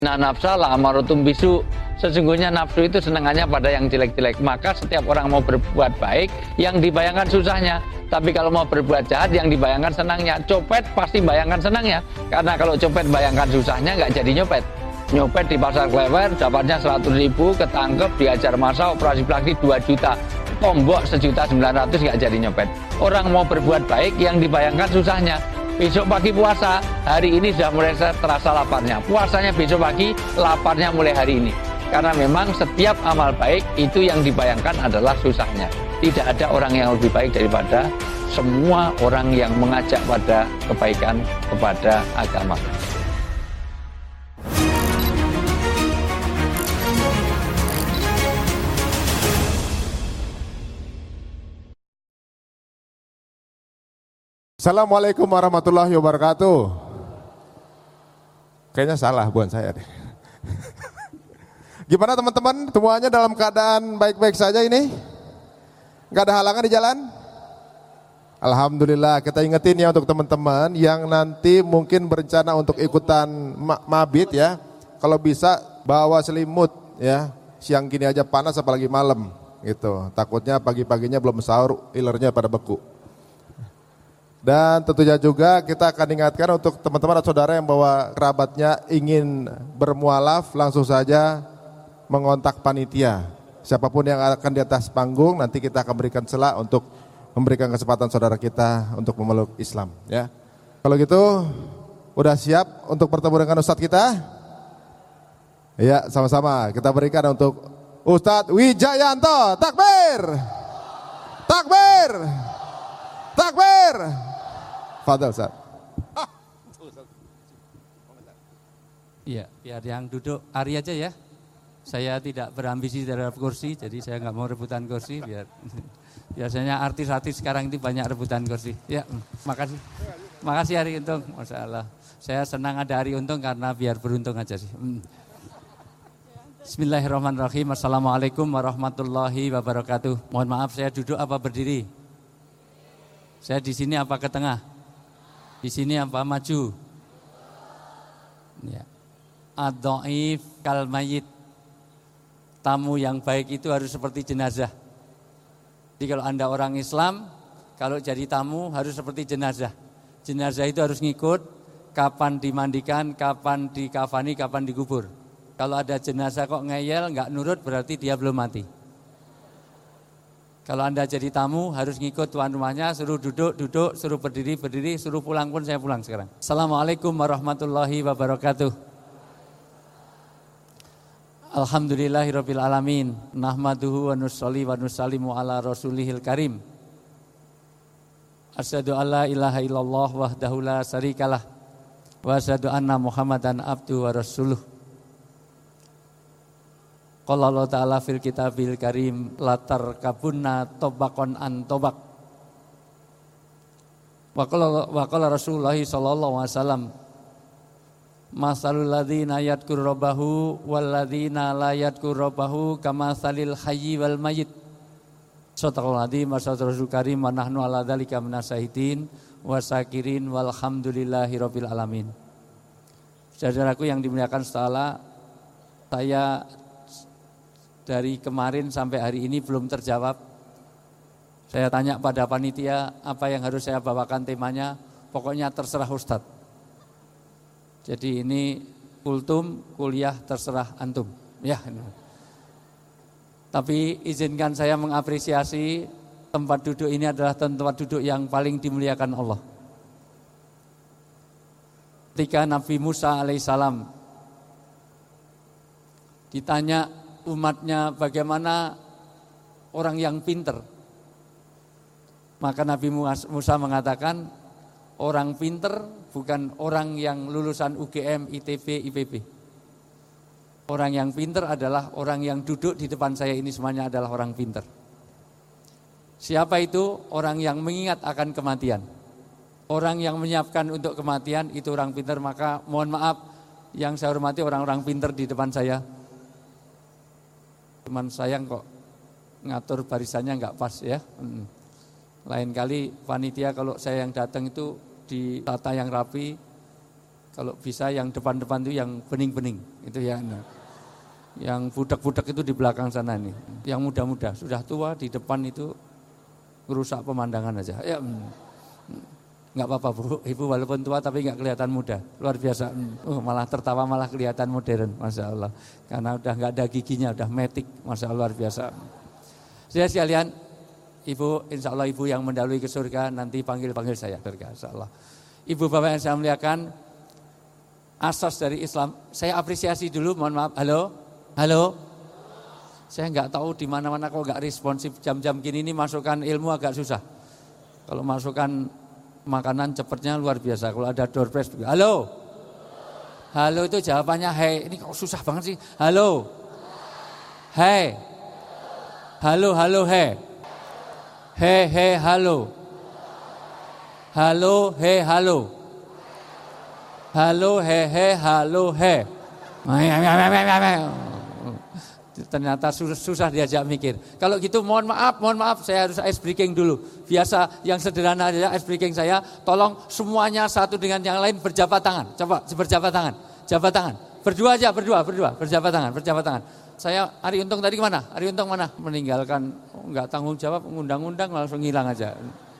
Nah, nafsa la amaratum bisu. Sesungguhnya nafsu itu senangannya pada yang jelek-jelek. Maka setiap orang mau berbuat baik, yang dibayangkan susahnya. Tapi kalau mau berbuat jahat, yang dibayangkan senangnya. Copet pasti bayangkan senangnya. Karena kalau copet bayangkan susahnya, nggak jadi nyopet. Nyopet di pasar Klewer, dapatnya 100.000, ketangkep, diajar masa, operasi plastik 2 juta. Tombok 1.900.000 nggak jadi nyopet. Orang mau berbuat baik, yang dibayangkan susahnya. Besok pagi puasa, hari ini sudah mulai terasa laparnya. Puasanya besok pagi, laparnya mulai hari ini. Karena memang setiap amal baik itu yang dibayangkan adalah susahnya. Tidak ada orang yang lebih baik daripada semua orang yang mengajak pada kebaikan, kepada agama. Assalamualaikum warahmatullahi wabarakatuh. Kayaknya salah, bukan saya deh. Gimana teman-teman? Semuanya dalam keadaan baik-baik saja ini? Gak ada halangan di jalan? Alhamdulillah. Kita ingetin ya untuk teman-teman yang nanti mungkin berencana untuk ikutan mabit ya. Kalau bisa bawa selimut ya. Siang gini aja panas apalagi malam gitu. Takutnya pagi-paginya belum sahur, ilernya pada beku. Dan tentunya juga kita akan ingatkan untuk teman-teman atau saudara yang bawa kerabatnya ingin bermualaf, langsung saja mengontak panitia. Siapapun yang akan di atas panggung, nanti kita akan berikan celah untuk memberikan kesempatan saudara kita untuk memeluk Islam. Ya. Kalau gitu, udah siap untuk bertemu dengan Ustadz kita? Ya, sama-sama kita berikan untuk Ustadz Wijayanto. Takbir! Takbir! Takbir! Fadal Ustaz. Iya, biar yang duduk Ari aja ya. Saya tidak berambisi terhadap kursi, jadi saya nggak mau rebutan kursi. Biasanya artis-artis sekarang itu banyak rebutan kursi. Ya, makasih. Makasih Ari Untung, Masya Allah. Saya senang ada Ari Untung karena biar beruntung aja sih. Bismillahirrahmanirrahim. Assalamualaikum warahmatullahi wabarakatuh. Mohon maaf, saya duduk apa berdiri? Saya di sini apa ke tengah? Di sini apa maju? Ya. Ad-dhaif kal mayyit. Tamu yang baik itu harus seperti jenazah. Jadi kalau Anda orang Islam, kalau jadi tamu harus seperti jenazah. Jenazah itu harus ngikut kapan dimandikan, kapan dikafani, kapan dikubur. Kalau ada jenazah kok ngeyel, enggak nurut berarti dia belum mati. Kalau Anda jadi tamu harus ngikut tuan rumahnya, suruh duduk, duduk, suruh berdiri, berdiri, suruh pulang pun saya pulang sekarang. Assalamualaikum warahmatullahi wabarakatuh. Alhamdulillahirabbil alamin. Nahmaduhu wa nusolli wa nusallimu ala rasulihil karim. Asyhadu alla ilaha illallah wahdahu la syarikalah wa asyhadu anna Muhammadan abduhu wa rasuluh. Qala Allah Ta'ala fil kitabil karim latar kabunna tobakon an tobak. Wa qala Rasulullah sallallahu alaihi wasallam masalul ladzina yadhkuru rabbahu wal ladzina la yadhkuru rabbahu kamatsalil hayyi wal mayyit. Shadaqallahu adzim wa Rasul karim wa nahnu ala dzalika minasyahitin wa syakirin walhamdulillahi rabbil alamin. Saudaraku yang dimuliakan Allah, saya dari kemarin sampai hari ini belum terjawab. Saya tanya pada panitia apa yang harus saya bawakan temanya, pokoknya terserah Ustadz. Jadi ini kultum, kuliah terserah antum. Ya. Tapi izinkan saya mengapresiasi tempat duduk ini adalah tempat duduk yang paling dimuliakan Allah. Ketika Nabi Musa alaihissalam ditanya umatnya bagaimana orang yang pinter, maka Nabi Musa mengatakan orang pinter bukan orang yang lulusan UGM, ITB, IPB. Orang yang pinter adalah orang yang duduk di depan saya ini semuanya adalah orang pinter. Siapa itu? Orang yang mengingat akan kematian. Orang yang menyiapkan untuk kematian itu orang pinter. Maka mohon maaf yang saya hormati orang-orang pinter di depan saya. Cuman sayang kok ngatur barisannya enggak pas ya. Lain kali panitia kalau saya yang datang itu ditata yang rapi, Kalau bisa yang depan-depan itu yang bening-bening, itu ya. Yang budak-budak itu di belakang sana nih. Yang muda-muda, sudah tua di depan itu merusak pemandangan aja. Ya, nggak apa-apa Bu, Ibu walaupun tua tapi nggak kelihatan muda, luar biasa. Malah tertawa malah kelihatan modern, Masya Allah. Karena udah nggak ada giginya, udah metik, Masya Allah luar biasa. Saudara sekalian, Ibu, insya Allah Ibu yang mendahului ke surga, nanti panggil saya surga, insya Allah. Ibu Bapak yang saya muliakan, asas dari Islam, saya apresiasi dulu, mohon maaf, halo, saya nggak tahu di mana-mana kok nggak responsif, jam-jam gini ini masukkan ilmu agak susah. Kalau masukkan makanan cepatnya luar biasa, kalau ada door prize, halo itu jawabannya hey, ini kok susah banget sih, halo, hey, halo, hey. He, halo. Halo, he, halo. Halo, he, halo, he. Ternyata susah diajak mikir. Kalau gitu mohon maaf, saya harus ice breaking dulu. Biasa yang sederhana aja ice breaking saya, tolong semuanya satu dengan yang lain berjabat tangan. Coba berjabat tangan. Jabat tangan. Berdua aja, berjabat tangan. Saya Ari Untung tadi kemana? Ari Untung mana? Meninggalkan, enggak tanggung jawab, undang-undang langsung hilang aja.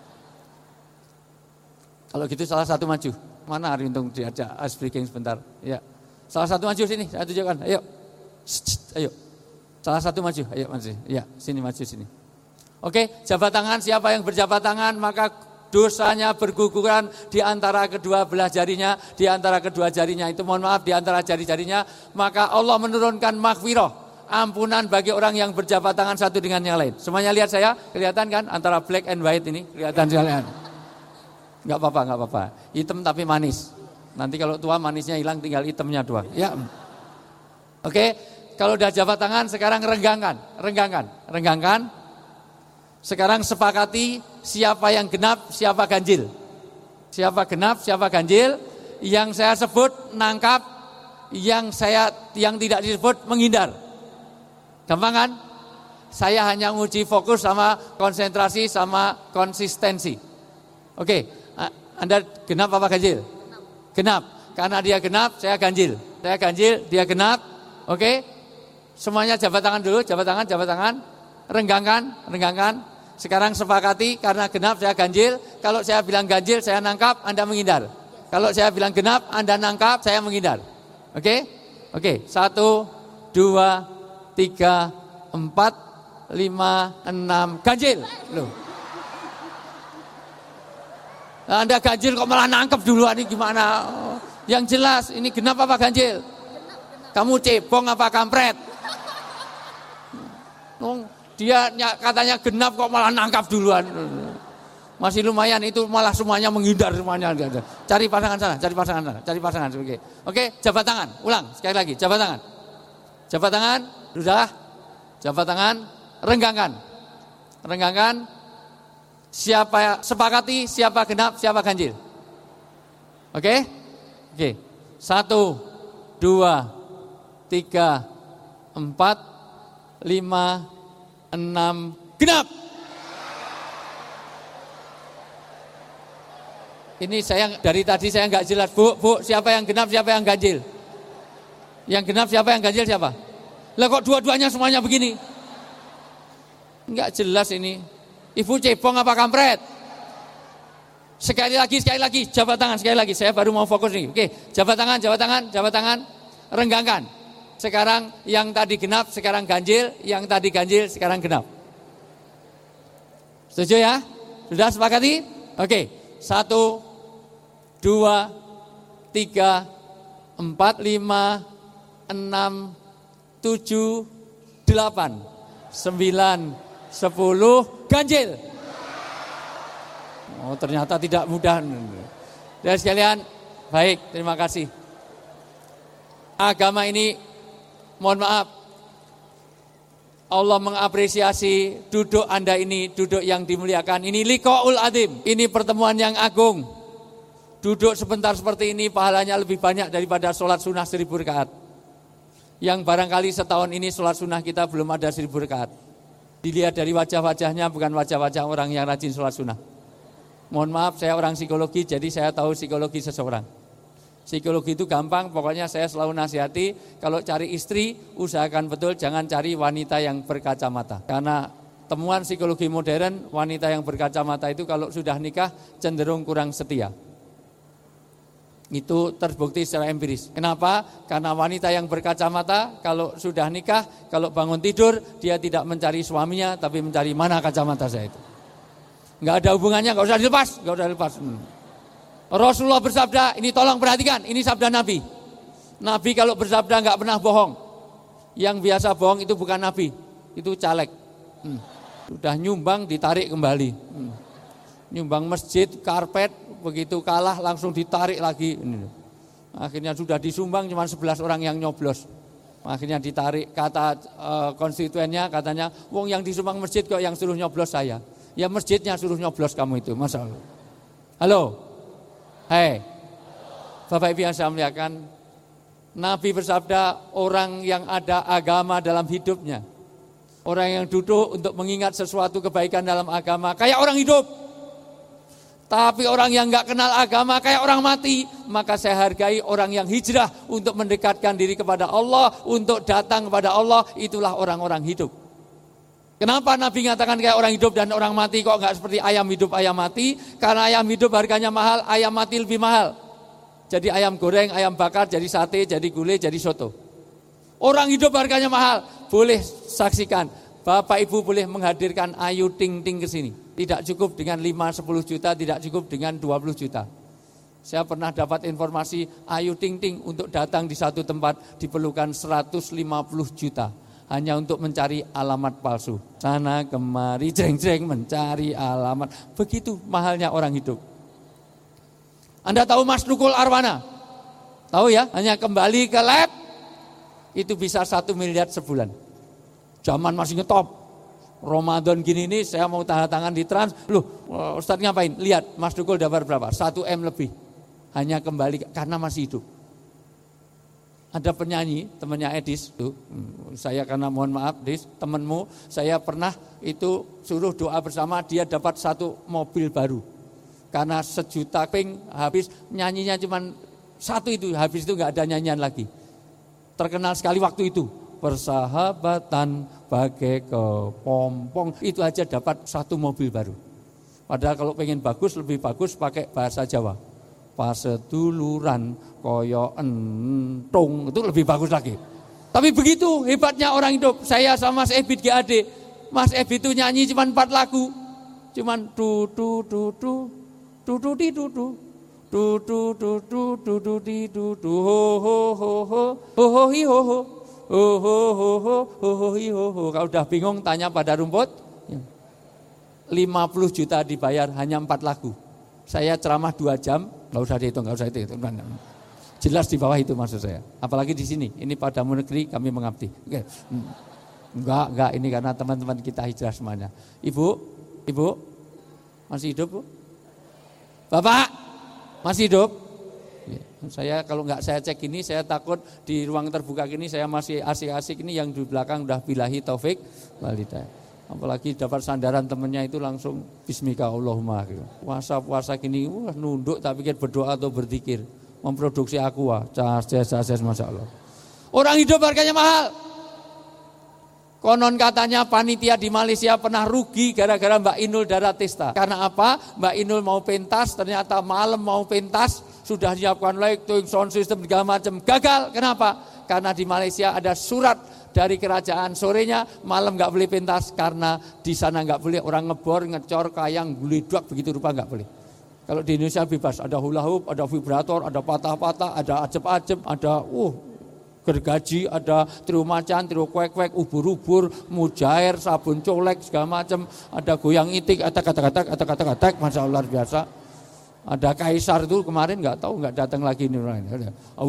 Kalau gitu salah satu maju. Mana Ari Untung diajak ice breaking sebentar? Ya. Salah satu maju sini, saya tunjukkan. Ayo. Ayo. Salah satu maju. Ayo maju. Ya, sini maju sini. Oke, jabat tangan, siapa yang berjabat tangan maka dosanya berguguran di antara kedua belah jarinya, di antara kedua jarinya itu mohon maaf di antara jari-jarinya, maka Allah menurunkan maghfirah, ampunan bagi orang yang berjabat tangan satu dengan yang lain. Semuanya lihat saya, kelihatan kan antara black and white ini, kelihatan sekalian. Enggak apa-apa. Hitam tapi manis. Nanti kalau tua manisnya hilang, tinggal hitamnya doang. Ya. Oke, kalau udah jabat tangan sekarang renggangkan. Sekarang sepakati siapa yang genap, siapa ganjil. Siapa genap, siapa ganjil. Yang saya sebut nangkap, yang tidak disebut menghindar. Gampang kan? Saya hanya nguji fokus sama konsentrasi sama konsistensi. Oke, Anda genap apa ganjil? Genap. Karena dia genap, saya ganjil. Saya ganjil, dia genap. Oke. Semuanya jabat tangan dulu, jabat tangan. Renggangkan. Sekarang sepakati karena genap saya ganjil. Kalau saya bilang ganjil saya nangkap, Anda menghindar. Kalau saya bilang genap, Anda nangkap, saya menghindar. Oke? 1, 2, 3, 4, 5, 6, ganjil. Loh. Anda ganjil kok malah nangkep duluan, ini gimana? Yang jelas ini genap apa ganjil? Kamu cebong apa kampret? Dia katanya genap kok malah nangkap duluan. Masih lumayan itu malah semuanya menghindar semuanya. Cari pasangan sana. Oke, jabat tangan. Ulang sekali lagi, jabat tangan. Sudah. Jabat tangan, renggangkan. Siapa sepakati, siapa genap, siapa ganjil. Oke? 1, 2, 3, 4, 5, 6, genap. Ini saya dari tadi saya nggak jelas, Bu, siapa yang genap, siapa yang ganjil? Yang genap siapa, yang ganjil siapa? Lah kok dua-duanya semuanya begini? Nggak jelas ini. Ibu cebong apa kampret? Sekali lagi, jabat tangan sekali lagi. Saya baru mau fokus nih. Oke, jabat tangan, renggangkan. Sekarang yang tadi genap, sekarang ganjil. Yang tadi ganjil, sekarang genap. Setuju ya? Sudah sepakati? Oke. 1, 2, 3, 4, 5, 6, 7, 8, 9, 10, ganjil. Oh, ternyata tidak mudah. Dan sekalian, baik, terima kasih. Agama ini, mohon maaf, Allah mengapresiasi duduk Anda ini, duduk yang dimuliakan. Ini liqaul adzim, ini pertemuan yang agung. Duduk sebentar seperti ini pahalanya lebih banyak daripada sholat sunnah 1000 rakaat. Yang barangkali setahun ini sholat sunnah kita belum ada 1000 rakaat. Dilihat dari wajah-wajahnya bukan wajah-wajah orang yang rajin sholat sunnah. Mohon maaf, saya orang psikologi, jadi saya tahu psikologi seseorang. Psikologi itu gampang, pokoknya saya selalu nasihati, kalau cari istri, usahakan betul jangan cari wanita yang berkacamata. Karena temuan psikologi modern, wanita yang berkacamata itu kalau sudah nikah cenderung kurang setia. Itu terbukti secara empiris. Kenapa? Karena wanita yang berkacamata kalau sudah nikah, kalau bangun tidur dia tidak mencari suaminya, tapi mencari mana kacamata saya itu. Enggak ada hubungannya, enggak usah dilepas. Rasulullah bersabda, ini tolong perhatikan, ini sabda Nabi. Nabi kalau bersabda enggak pernah bohong. Yang biasa bohong itu bukan Nabi, itu caleg. Sudah nyumbang ditarik kembali. Nyumbang masjid, karpet, begitu kalah langsung ditarik lagi. Akhirnya sudah disumbang cuma 11 orang yang nyoblos. Akhirnya ditarik, kata konstituennya katanya, wong yang disumbang masjid kok yang suruh nyoblos saya. Ya masjidnya suruh nyoblos kamu itu, Masya Allah. Halo, hai, Bapak Ibu yang saya muliakan, Nabi bersabda orang yang ada agama dalam hidupnya, orang yang duduk untuk mengingat sesuatu kebaikan dalam agama, kayak orang hidup. Tapi orang yang enggak kenal agama kayak orang mati. Maka saya hargai orang yang hijrah untuk mendekatkan diri kepada Allah, untuk datang kepada Allah, itulah orang-orang hidup. Kenapa Nabi mengatakan kayak orang hidup dan orang mati kok enggak seperti ayam hidup, ayam mati? Karena ayam hidup harganya mahal, ayam mati lebih mahal. Jadi ayam goreng, ayam bakar, jadi sate, jadi gulai, jadi soto. Orang hidup harganya mahal. Boleh saksikan, Bapak Ibu boleh menghadirkan Ayu Ting Ting ke sini. Tidak cukup dengan 5-10 juta, tidak cukup dengan 20 juta. Saya pernah dapat informasi Ayu Ting Ting untuk datang di satu tempat diperlukan 150 juta. Hanya untuk mencari alamat palsu. Sana kemari jreng-jreng mencari alamat. Begitu mahalnya orang hidup. Anda tahu Mas Nukul Arwana? Tahu ya, hanya kembali ke lab itu bisa 1 miliar sebulan. Zaman masih ngetop. Ramadan gini nih saya mau tanda tangan di Trans. Loh, Ustaz ngapain? Lihat Mas Nukul dapat berapa? 1 M lebih. Hanya kembali karena masih hidup. Ada penyanyi, temannya Edis tuh. Saya karena mohon maaf, Dis, temanmu, saya pernah itu suruh doa bersama, dia dapat 1 mobil baru. Karena 1 juta ping habis, nyanyinya cuma 1 itu, habis itu enggak ada nyanyian lagi. Terkenal sekali waktu itu. Persahabatan bagai kepompong, itu aja dapat 1 mobil baru. Padahal kalau pengen bagus, lebih bagus pakai bahasa Jawa. Paseduluran koyo entung, itu lebih bagus lagi. Tapi begitu hebatnya orang hidup. Saya sama Mas Ebit GAD, Mas Ebit itu nyanyi cuma 4 lagu, cuman du du du du du du di du du du du du du du du di du du ho ho ho ho ho ho hi ho ho ho ho ho ho ho ho hi ho ho. Kalau udah bingung tanya pada rumput. 50 juta dibayar hanya 4 lagu. Saya ceramah 2 jam, nggak usah dihitung. Jelas di bawah itu maksud saya. Apalagi di sini, ini padamu negeri kami mengabdi. Enggak, ini karena teman-teman kita hijrah semuanya. Ibu, masih hidup, Bu? Bapak, masih hidup? Saya kalau enggak saya cek ini, saya takut di ruang terbuka gini saya masih asik-asik ini, yang di belakang udah billahi taufik walhidayah. Apalagi dapat sandaran temennya itu langsung bismika Allahumma. Puasa gini, nunduk tak pikir berdoa atau berzikir. Memproduksi aqua, cas, Masya Allah. Orang hidup harganya mahal. Konon katanya panitia di Malaysia pernah rugi gara-gara Mbak Inul Daratista. Karena apa? Mbak Inul mau pentas, ternyata malam mau pentas, sudah siapkan lighting, sound system, segala macam. Gagal, kenapa? Karena di Malaysia ada surat dari kerajaan, sorenya malam nggak boleh pentas karena di sana nggak boleh orang ngebor, ngecor, kayang, guliduak begitu rupa nggak boleh. Kalau di Indonesia bebas, ada hula hoop, ada vibrator, ada patah-patah, ada ajeb-ajeb, ada gergaji, ada trio macan, trio kwek-kwek, ubur-ubur, mujair, sabun colek segala macam, ada goyang itik, atak-atak, Masya Allah luar biasa. Ada kaisar itu kemarin nggak tahu nggak datang lagi ini orang ini.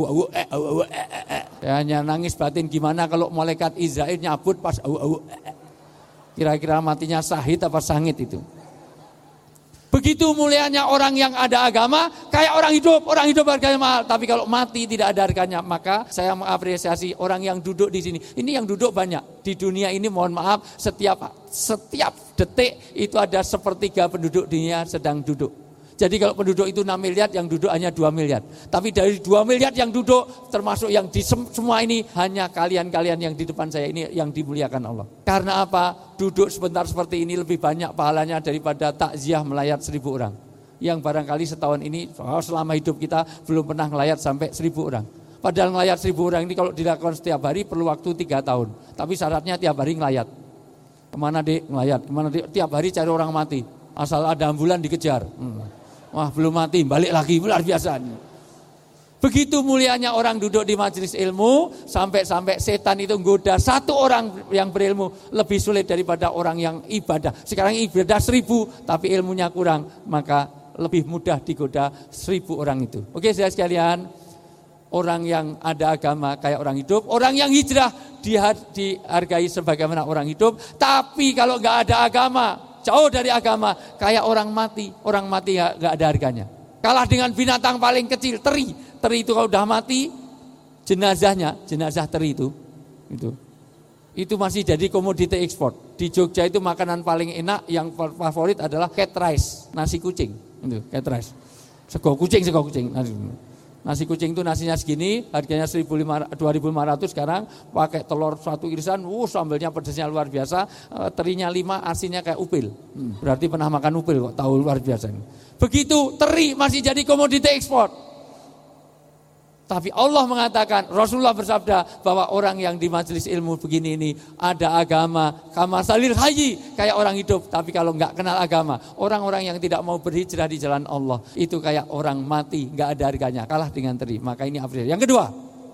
Ya, hanya nangis batin gimana kalau malaikat Israel nyabut pas kira-kira matinya sahid apa sangit itu. Begitu mulianya orang yang ada agama, kayak orang hidup harganya mahal. Tapi kalau mati tidak ada harganya, maka saya mengapresiasi orang yang duduk di sini. Ini yang duduk banyak di dunia ini. Mohon maaf, setiap detik itu ada 1/3 penduduk dunia sedang duduk. Jadi kalau penduduk itu 6 miliar, yang duduk hanya 2 miliar. Tapi dari 2 miliar yang duduk, termasuk yang di semua ini, hanya kalian-kalian yang di depan saya ini yang dimuliakan Allah. Karena apa? Duduk sebentar seperti ini lebih banyak pahalanya daripada takziah melayat 1000 orang. Yang barangkali setahun ini, selama hidup kita belum pernah melayat sampai 1000 orang. Padahal melayat 1000 orang ini kalau dilakukan setiap hari perlu waktu 3 tahun. Tapi syaratnya tiap hari melayat. Kemana dek? Melayat. Kemana dek? Tiap hari cari orang mati. Asal ada ambulan dikejar. Wah belum mati, balik lagi, luar biasa. Begitu mulianya orang duduk di majelis ilmu, sampai setan itu menggoda satu orang yang berilmu lebih sulit daripada orang yang ibadah. Sekarang ibadah 1000, tapi ilmunya kurang, maka lebih mudah digoda 1000 orang itu. Oke saudara sekalian, orang yang ada agama kayak orang hidup, orang yang hijrah dihargai sebagaimana orang hidup, tapi kalau nggak ada agama, jauh dari agama, kayak orang mati gak ada harganya. Kalah dengan binatang paling kecil, teri itu kalau udah mati, jenazah teri itu masih jadi komoditi ekspor. Di Jogja itu makanan paling enak, yang favorit adalah cat rice, nasi kucing, itu cat rice, sego kucing. Nasi kucing itu nasinya segini, harganya 2.500 sekarang, pakai telur 1 irisan, sambelnya pedasnya luar biasa, terinya 5, asinnya kayak upil. Berarti pernah makan upil kok, tahu luar biasa. Begitu teri masih jadi komoditi ekspor. Tapi Allah mengatakan, Rasulullah bersabda bahwa orang yang di majelis ilmu begini ini ada agama, kamasalil hayyi, kayak orang hidup. Tapi kalau enggak kenal agama, orang-orang yang tidak mau berhijrah di jalan Allah, itu kayak orang mati, enggak ada harganya, kalah dengan teri. Maka ini afdal. Yang kedua,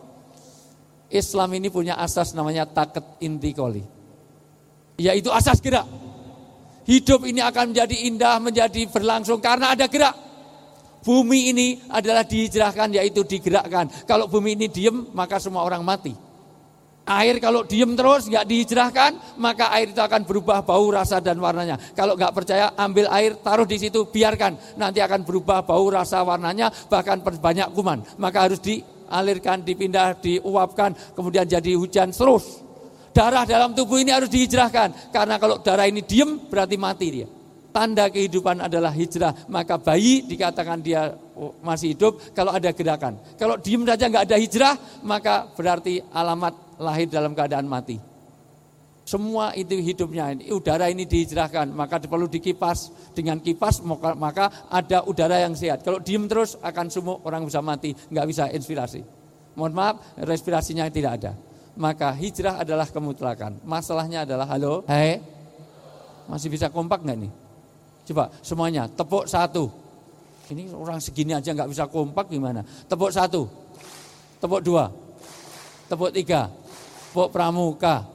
Islam ini punya asas namanya taqet intikoli, yaitu asas gerak. Hidup ini akan menjadi indah, menjadi berlangsung karena ada gerak. Bumi ini adalah dihijrahkan, yaitu digerakkan. Kalau bumi ini diem, maka semua orang mati. Air kalau diem terus, gak dihijrahkan, maka air itu akan berubah bau, rasa, dan warnanya. Kalau gak percaya, ambil air, taruh di situ, biarkan. Nanti akan berubah bau, rasa, warnanya, bahkan banyak kuman. Maka harus dialirkan, dipindah, diuapkan, kemudian jadi hujan terus. Darah dalam tubuh ini harus dihijrahkan. Karena kalau darah ini diem, berarti mati dia. Tanda kehidupan adalah hijrah. Maka bayi dikatakan dia masih hidup kalau ada gerakan. Kalau diem saja nggak ada hijrah, maka berarti alamat lahir dalam keadaan mati. Semua itu hidupnya. Udara ini dihijrahkan, maka perlu dikipas. Dengan kipas maka ada udara yang sehat. Kalau diem terus akan sumuk, orang bisa mati, nggak bisa inspirasi. Mohon maaf, respirasinya tidak ada. Maka hijrah adalah kemutlakan. Masalahnya adalah, halo, hai, masih bisa kompak nggak nih? Coba semuanya, tepuk 1. Ini orang segini aja nggak bisa kompak gimana? Tepuk 1, tepuk 2, tepuk 3, tepuk pramuka.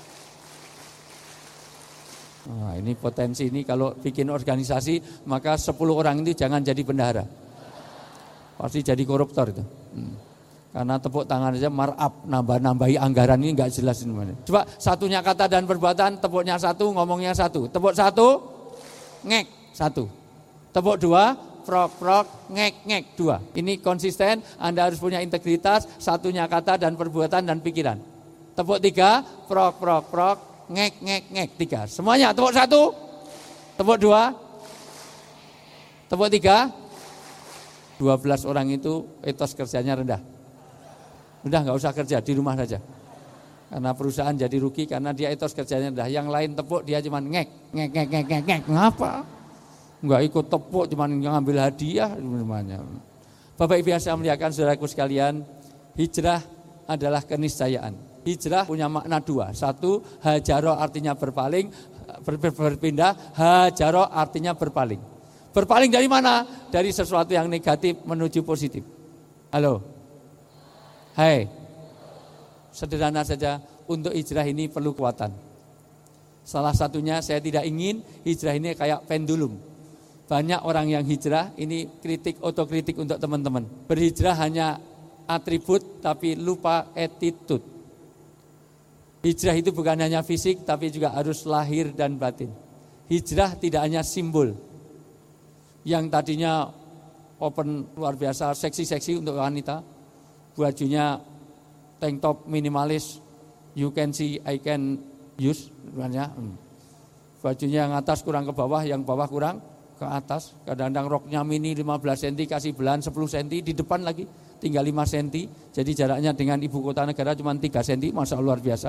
Nah, ini potensi ini kalau bikin organisasi, maka 10 orang itu jangan jadi bendahara. Pasti jadi koruptor itu. Karena tepuk tangan aja markup, nambahi anggaran ini nggak jelas ini. Coba satunya kata dan perbuatan, tepuknya 1, ngomongnya 1. Tepuk 1. Ngek 1, tepuk 2, prok, ngek 2. Ini konsisten, Anda harus punya integritas, satunya kata dan perbuatan dan pikiran. Tepuk 3, prok, ngek 3. Semuanya tepuk 1, tepuk 2, tepuk 3. 12 orang itu etos kerjanya rendah. Udah nggak usah kerja, di rumah saja. Karena perusahaan jadi rugi karena dia etos kerjanya rendah. Yang lain tepuk, dia cuma ngek. Ngapa? Enggak ikut tepuk, cuma ngambil hadiah. Bapak Ibu yang saya muliakan, saudaraku sekalian, hijrah adalah keniscayaan. Hijrah punya makna 2. 1, hajaro artinya berpaling, berpindah. Hajaro artinya berpaling. Berpaling dari mana? Dari sesuatu yang negatif menuju positif. Halo? Hai. Sederhana saja, untuk hijrah ini perlu kekuatan. Salah satunya saya tidak ingin hijrah ini kayak pendulum. Banyak orang yang hijrah, ini otokritik untuk teman-teman. Berhijrah hanya atribut tapi lupa attitude. Hijrah itu bukan hanya fisik tapi juga harus lahir dan batin. Hijrah tidak hanya simbol. Yang tadinya open luar biasa, seksi-seksi untuk wanita, bajunya tank top minimalis, you can see, I can use, bajunya yang atas kurang ke bawah, yang bawah kurang ke atas, kadang-kadang roknya mini 15 cm, kasih belahan 10 cm, di depan lagi tinggal 5 cm, jadi jaraknya dengan ibu kota negara cuma 3 cm, Masya Allah luar biasa.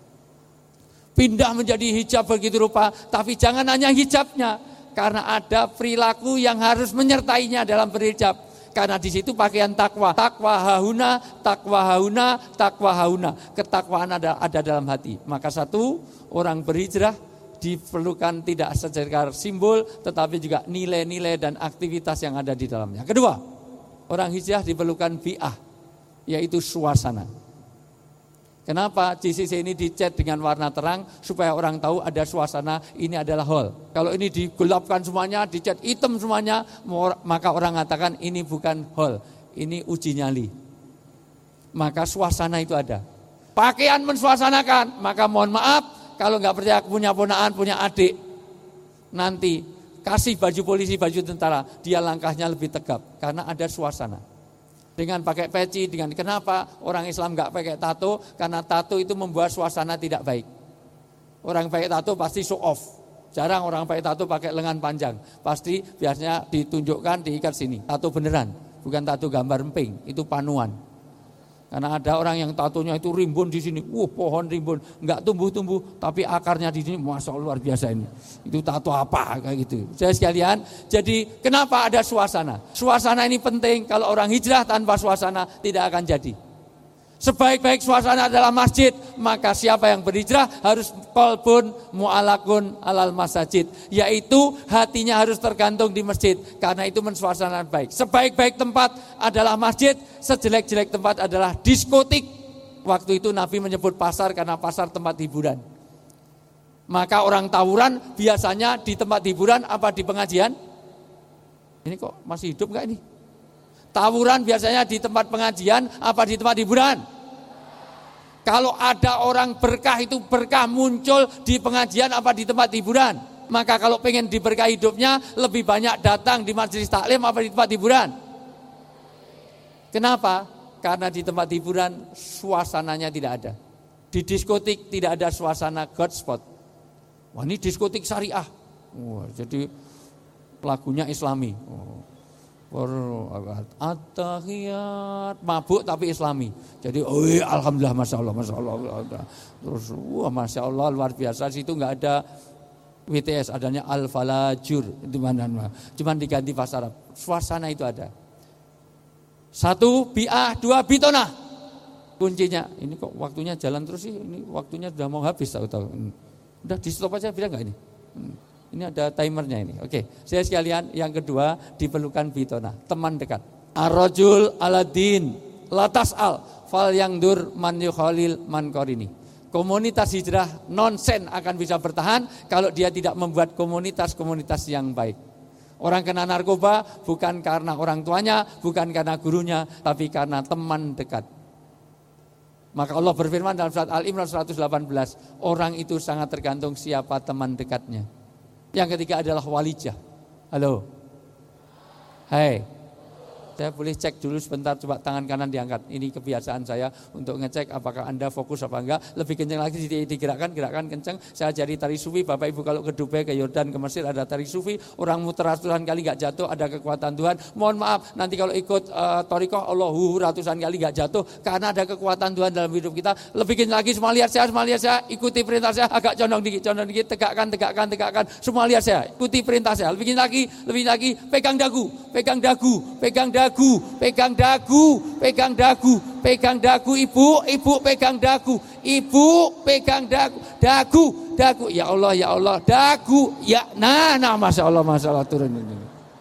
Pindah menjadi hijab begitu rupa, tapi jangan hanya hijabnya, karena ada perilaku yang harus menyertainya dalam berhijab. Karena di situ pakaian takwa, takwa hauna, takwa hauna, takwa hauna. Ketakwaan ada dalam hati. Maka satu, orang berhijrah diperlukan tidak sekedar simbol, tetapi juga nilai-nilai dan aktivitas yang ada di dalamnya. Kedua, orang hijrah diperlukan bi'ah, yaitu suasana. Kenapa JCC ini dicat dengan warna terang supaya orang tahu ada suasana, ini adalah hall. Kalau ini digelapkan semuanya, dicat hitam semuanya, maka orang mengatakan ini bukan hall, ini uji nyali. Maka suasana itu ada. Pakaian mensuasanakan, maka mohon maaf kalau nggak percaya punya ponaan, punya adik, nanti kasih baju polisi, baju tentara, dia langkahnya lebih tegap karena ada suasana. Dengan pakai peci, dengan kenapa orang Islam nggak pakai tato? Karena tato itu membuat suasana tidak baik. Orang pakai tato pasti show off. Jarang orang pakai tato pakai lengan panjang. Pasti biasanya ditunjukkan, diikat sini. Tato beneran, bukan tato gambar emping, itu panuan. Karena ada orang yang tatonya itu rimbun di sini, pohon rimbun, nggak tumbuh-tumbuh, tapi akarnya di sini, Masya Allah luar biasa ini. Itu tato apa kayak gitu. Saya sekalian, jadi kenapa ada suasana? Suasana ini penting. Kalau orang hijrah tanpa suasana tidak akan jadi. Sebaik-baik suasana adalah masjid, maka siapa yang berhijrah harus qalbun mu'alakun alal masajid, yaitu hatinya harus tergantung di masjid, karena itu mensuasanakan baik. Sebaik-baik tempat adalah masjid, sejelek-jelek tempat adalah diskotik. Waktu itu Nabi menyebut pasar karena pasar tempat hiburan. Maka orang tawuran biasanya di tempat hiburan apa di pengajian? Ini kok masih hidup enggak ini? Tawuran biasanya di tempat pengajian apa di tempat hiburan? Kalau ada orang berkah, itu berkah muncul di pengajian apa di tempat hiburan? Maka kalau pengen diberkah hidupnya, lebih banyak datang di majelis taklim apa di tempat hiburan? Kenapa? Karena di tempat hiburan suasananya tidak ada. Di diskotik tidak ada suasana God spot. Wah, ini diskotik syariah. Wah, jadi lagunya Islami. At-tahiyat, mabuk tapi Islami. Jadi, alhamdulillah, masya Allah. Terus, masya Allah luar biasa. Situ nggak ada WTS, adanya al-falajur di mana? Cuman diganti bahasa Arab. Suasana itu ada. 1 bi'ah, 2 bitonah. Kuncinya, ini kok waktunya jalan terus sih? Ini waktunya sudah mau habis, tahu-tahu. Udah di stop aja, bilang nggak ini? Ini ada timernya ini. Oke, saya sekalian, yang kedua diperlukan bitona, teman dekat. Ar-rajul aladin latas al fal yang dur man yukhalil man korini. Komunitas hijrah nonsen akan bisa bertahan kalau dia tidak membuat komunitas-komunitas yang baik. Orang kena narkoba bukan karena orang tuanya, bukan karena gurunya, tapi karena teman dekat. Maka Allah berfirman dalam surat Al-Imran 118, orang itu sangat tergantung siapa teman dekatnya. Yang ketiga adalah walijah. Halo. Hai. Saya boleh cek dulu sebentar, coba tangan kanan diangkat. Ini kebiasaan saya untuk ngecek apakah Anda fokus apa enggak. Lebih kencang lagi digerakkan, gerakan kencang. Saya ajari tari sufi, Bapak Ibu kalau ke Dubai, ke Yordan, ke Mesir ada tari sufi. Orang muter ratusan kali enggak jatuh, ada kekuatan Tuhan. Mohon maaf, nanti kalau ikut thariqah Allahu ratusan kali enggak jatuh karena ada kekuatan Tuhan dalam hidup kita. Lebih kencang lagi, semua lihat saya, ikuti perintah saya. Agak condong dikit, tegakkan. Semua lihat saya, ikuti perintah saya. Lebih lagi, pegang dagu, pegang dagu, ibu pegang dagu, dagu, ya Allah, dagu, ya, masya Allah turun ini.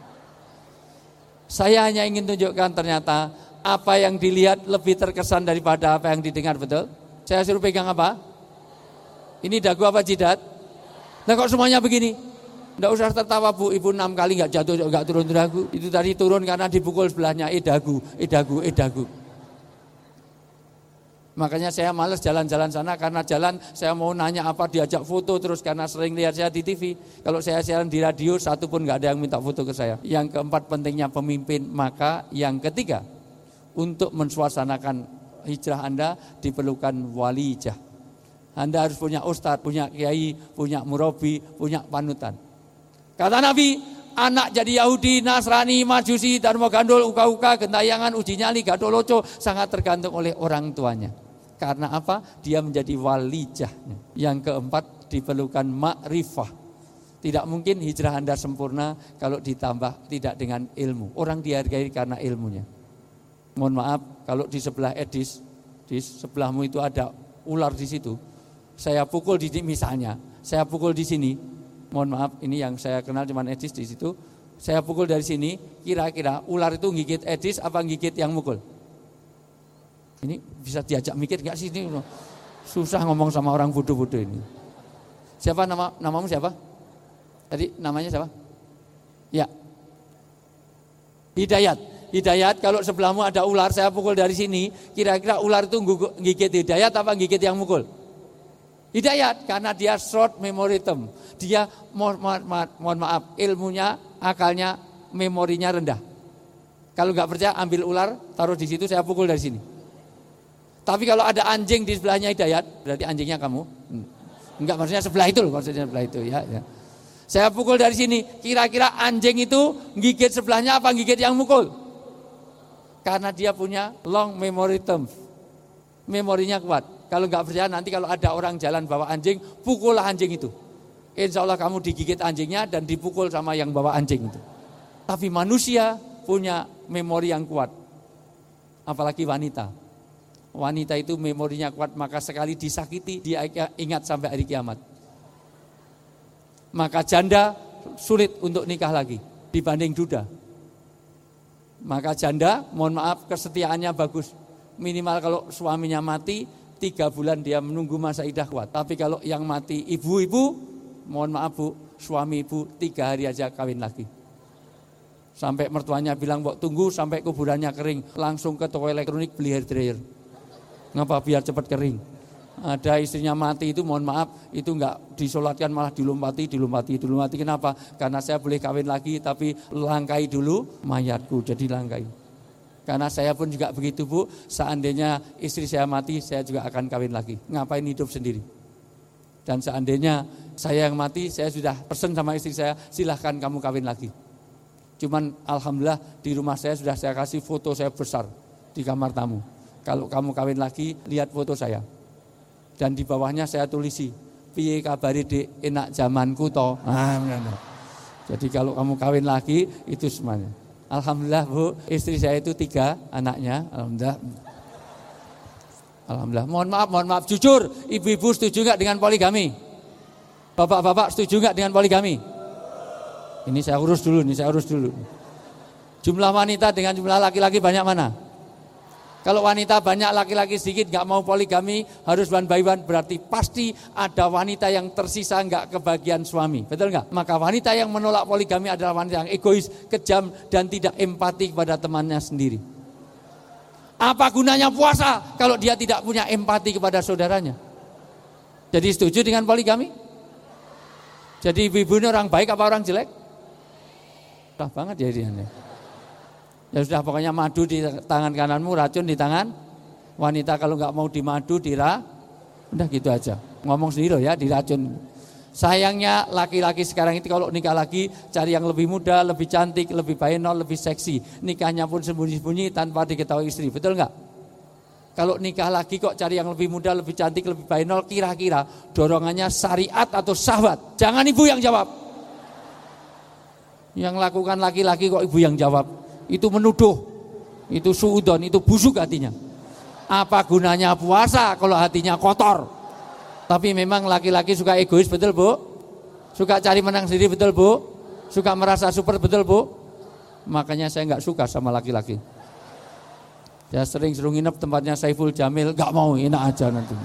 Saya hanya ingin tunjukkan ternyata apa yang dilihat lebih terkesan daripada apa yang didengar, betul? Saya suruh pegang apa? Ini dagu apa jidat? Nah kok semuanya begini? Tidak usah tertawa Bu, ibu 6 kali nggak jatuh, nggak turun dagu. Itu tadi turun karena dipukul sebelahnya, dagu. Makanya saya malas jalan-jalan sana, karena jalan saya mau nanya apa diajak foto terus, karena sering lihat saya di TV. Kalau saya siaran di radio, satu pun nggak ada yang minta foto ke saya. Yang keempat pentingnya pemimpin. Maka yang ketiga, untuk mensuasanakan hijrah Anda diperlukan walijah. Anda harus punya ustadz, punya kiai, punya murabi, punya panutan. Kata Nabi, anak jadi Yahudi, Nasrani, Majusi, Dharma Gandul, Uka-uka, Gentayangan, Uji Nyali, Gadoloco, sangat tergantung oleh orang tuanya. Karena apa? Dia menjadi walijahnya. Yang keempat, diperlukan ma'rifah. Tidak mungkin hijrah Anda sempurna kalau ditambah tidak dengan ilmu. Orang dihargai karena ilmunya. Mohon maaf, kalau di sebelah Edis, di sebelahmu itu ada ular di situ. Saya pukul di misalnya, saya pukul di sini. Mohon maaf, ini yang saya kenal cuma Edis di situ. Saya pukul dari sini, kira-kira ular itu gigit Edis apa gigit yang mukul? Ini bisa diajak mikir enggak sih ini? Susah ngomong sama orang bodoh-bodoh ini. Siapa namamu siapa? Tadi namanya siapa? Ya. Hidayat, kalau sebelahmu ada ular, saya pukul dari sini, kira-kira ular itu gigit Hidayat apa gigit yang mukul? Hidayat, karena dia short memory term. Dia mohon maaf, ilmunya, akalnya, memorinya rendah. Kalau nggak percaya, ambil ular, taruh di situ, saya pukul dari sini. Tapi kalau ada anjing di sebelahnya Hidayat, berarti anjingnya kamu. Enggak, maksudnya sebelah itu loh, ya. Saya pukul dari sini, kira-kira anjing itu gigit sebelahnya apa gigit yang mukul? Karena dia punya long memory term. Memorinya kuat. Kalau nggak percaya nanti kalau ada orang jalan bawa anjing, pukullah anjing itu. Insya Allah kamu digigit anjingnya dan dipukul sama yang bawa anjing itu. Tapi manusia punya memori yang kuat. Apalagi wanita. Wanita itu memorinya kuat, maka sekali disakiti dia ingat sampai hari kiamat. Maka janda sulit untuk nikah lagi dibanding duda. Maka janda, mohon maaf, kesetiaannya bagus. Minimal kalau suaminya mati 3 bulan dia menunggu masa idah kuat. Tapi kalau yang mati ibu-ibu, mohon maaf Bu, suami ibu 3 hari aja kawin lagi. Sampai mertuanya bilang, "Mbok tunggu sampai kuburannya kering." Langsung ke toko elektronik beli hair dryer. Ngapa? Biar cepat kering. Ada istrinya mati itu, mohon maaf, itu enggak disolatkan, malah dilompati. Kenapa? Karena saya boleh kawin lagi, tapi langkai dulu mayatku, jadi langkai. Karena saya pun juga begitu Bu, seandainya istri saya mati, saya juga akan kawin lagi. Ngapain hidup sendiri? Dan seandainya saya yang mati, saya sudah pesen sama istri saya, silahkan kamu kawin lagi. Cuman alhamdulillah di rumah saya sudah saya kasih foto saya besar di kamar tamu. Kalau kamu kawin lagi, lihat foto saya. Dan di bawahnya saya tulisi, piye kabari Dik, enak zamanku toh. Jadi kalau kamu kawin lagi, itu semuanya. Alhamdulillah Bu, istri saya itu 3 anaknya, alhamdulillah. Alhamdulillah. Mohon maaf, jujur, ibu-ibu setuju nggak dengan poligami? Bapak-bapak setuju nggak dengan poligami? Ini saya urus dulu. Jumlah wanita dengan jumlah laki-laki banyak mana? Kalau wanita banyak, laki-laki sedikit, nggak mau poligami, harus one by one, berarti pasti ada wanita yang tersisa nggak kebagian suami, betul nggak? Maka wanita yang menolak poligami adalah wanita yang egois, kejam, dan tidak empati kepada temannya sendiri. Apa gunanya puasa kalau dia tidak punya empati kepada saudaranya? Jadi setuju dengan poligami? Jadi ibu ini orang baik apa orang jelek? Udah banget ya dia. Ya sudah, pokoknya madu di tangan kananmu, racun di tangan wanita. Kalau nggak mau dimadu, udah gitu aja. Ngomong sendiri loh ya, diracun. Sayangnya laki-laki sekarang itu kalau nikah lagi, cari yang lebih muda, lebih cantik, lebih bayenol, lebih seksi. Nikahnya pun sembunyi-sembunyi tanpa diketahui istri, betul nggak? Kalau nikah lagi kok cari yang lebih muda, lebih cantik, lebih bayenol, kira-kira dorongannya syariat atau syahwat? Jangan ibu yang jawab. Yang lakukan laki-laki kok ibu yang jawab? Itu menuduh, itu suudon, itu busuk hatinya. Apa gunanya puasa kalau hatinya kotor? Tapi memang laki-laki suka egois, betul Bu? Suka cari menang sendiri, betul Bu? Suka merasa super, betul Bu? Makanya saya nggak suka sama laki-laki. Saya sering suruh nginep tempatnya Saiful Jamil, nggak mau, enak aja nanti.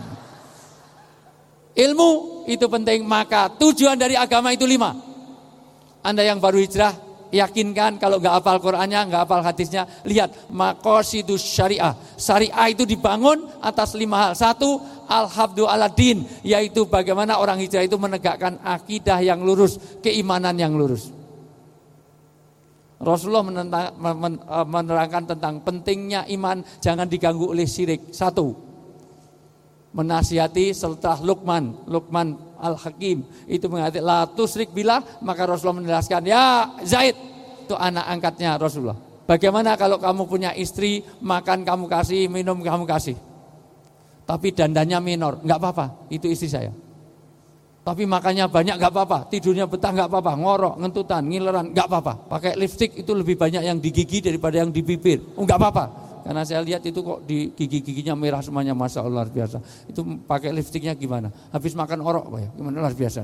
Ilmu itu penting, maka tujuan dari agama itu 5. Anda yang baru hijrah, yakinkan kalau nggak hafal Qur'annya, nggak hafal hadisnya, lihat maqasidus syariah. Syariah itu dibangun atas 5 hal. 1, al-habdu ala din, yaitu bagaimana orang hijrah itu menegakkan akidah yang lurus, keimanan yang lurus. Rasulullah menerangkan tentang pentingnya iman jangan diganggu oleh syirik. 1, menasihati setelah Luqman Al-Hakim. Itu mengatakan la tusyrik billah, maka Rasulullah menjelaskan, ya Zaid, itu anak angkatnya Rasulullah. Bagaimana kalau kamu punya istri, makan kamu kasih, minum kamu kasih. Tapi dandannya minor, enggak apa-apa, itu istri saya. Tapi makannya banyak enggak apa-apa, tidurnya betah enggak apa-apa, ngorok, ngentutan, ngileran enggak apa-apa. Pakai lipstik itu lebih banyak yang di gigi daripada yang di bibir. Enggak apa-apa. Karena saya lihat itu kok di gigi-giginya merah semuanya, Masya Allah luar biasa. Itu pakai lipstiknya gimana? Habis makan orok Pak ya, gimana luar biasa.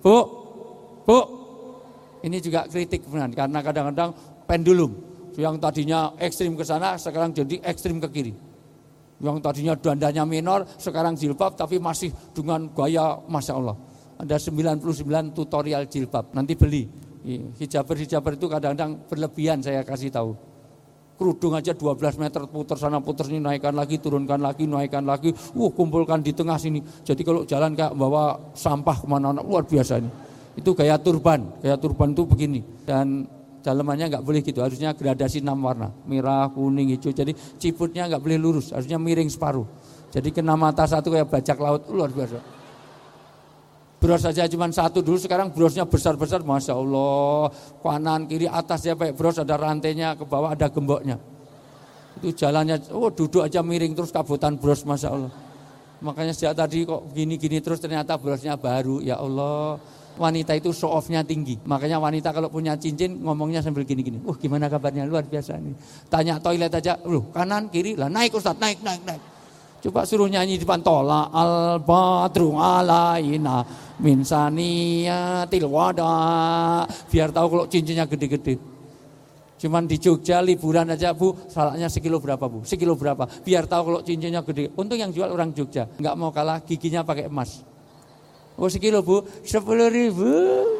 Bu, ini juga kritik benar, karena kadang-kadang pendulum. Yang tadinya ekstrim ke sana, sekarang jadi ekstrim ke kiri. Yang tadinya dandanya minor, sekarang jilbab, tapi masih dengan gaya Masya Allah. Ada 99 tutorial jilbab, nanti beli. Hijaber itu kadang-kadang berlebihan saya kasih tahu. Kerudung aja 12 meter, putar sana putar sini, naikkan lagi, turunkan lagi, naikkan lagi. Kumpulkan di tengah sini. Jadi kalau jalan kayak bawa sampah kemana-mana, luar biasa ini. Itu gaya turban itu begini. Dan dalamannya nggak boleh gitu, harusnya gradasi 6 warna, merah, kuning, hijau. Jadi ciputnya nggak boleh lurus, harusnya miring separuh. Jadi kena mata satu kayak bajak laut, luar biasa. Bros saja cuma satu dulu, sekarang brosnya besar-besar, Masya Allah. Kanan, kiri, atasnya pakai bros, ada rantainya, ke bawah ada gemboknya. Itu jalannya, duduk aja miring terus kabutan bros, Masya Allah. Makanya sejak tadi kok gini-gini terus, ternyata brosnya baru, ya Allah. Wanita itu show off-nya tinggi. Makanya wanita kalau punya cincin ngomongnya sambil gini-gini. Gimana kabarnya, luar biasa nih. Tanya toilet aja, kanan kiri lah, naik Ustaz, naik. Coba suruh nyanyi di depan, tola al-badru alaina min saniyatil wada. Biar tahu kalau cincinnya gede-gede. Cuman di Jogja liburan aja Bu, salaknya sekilo berapa Bu? Sekilo berapa? Biar tahu kalau cincinnya gede. Untung yang jual orang Jogja, nggak mau kalah, giginya pakai emas. Sekilo Bu, 10.000.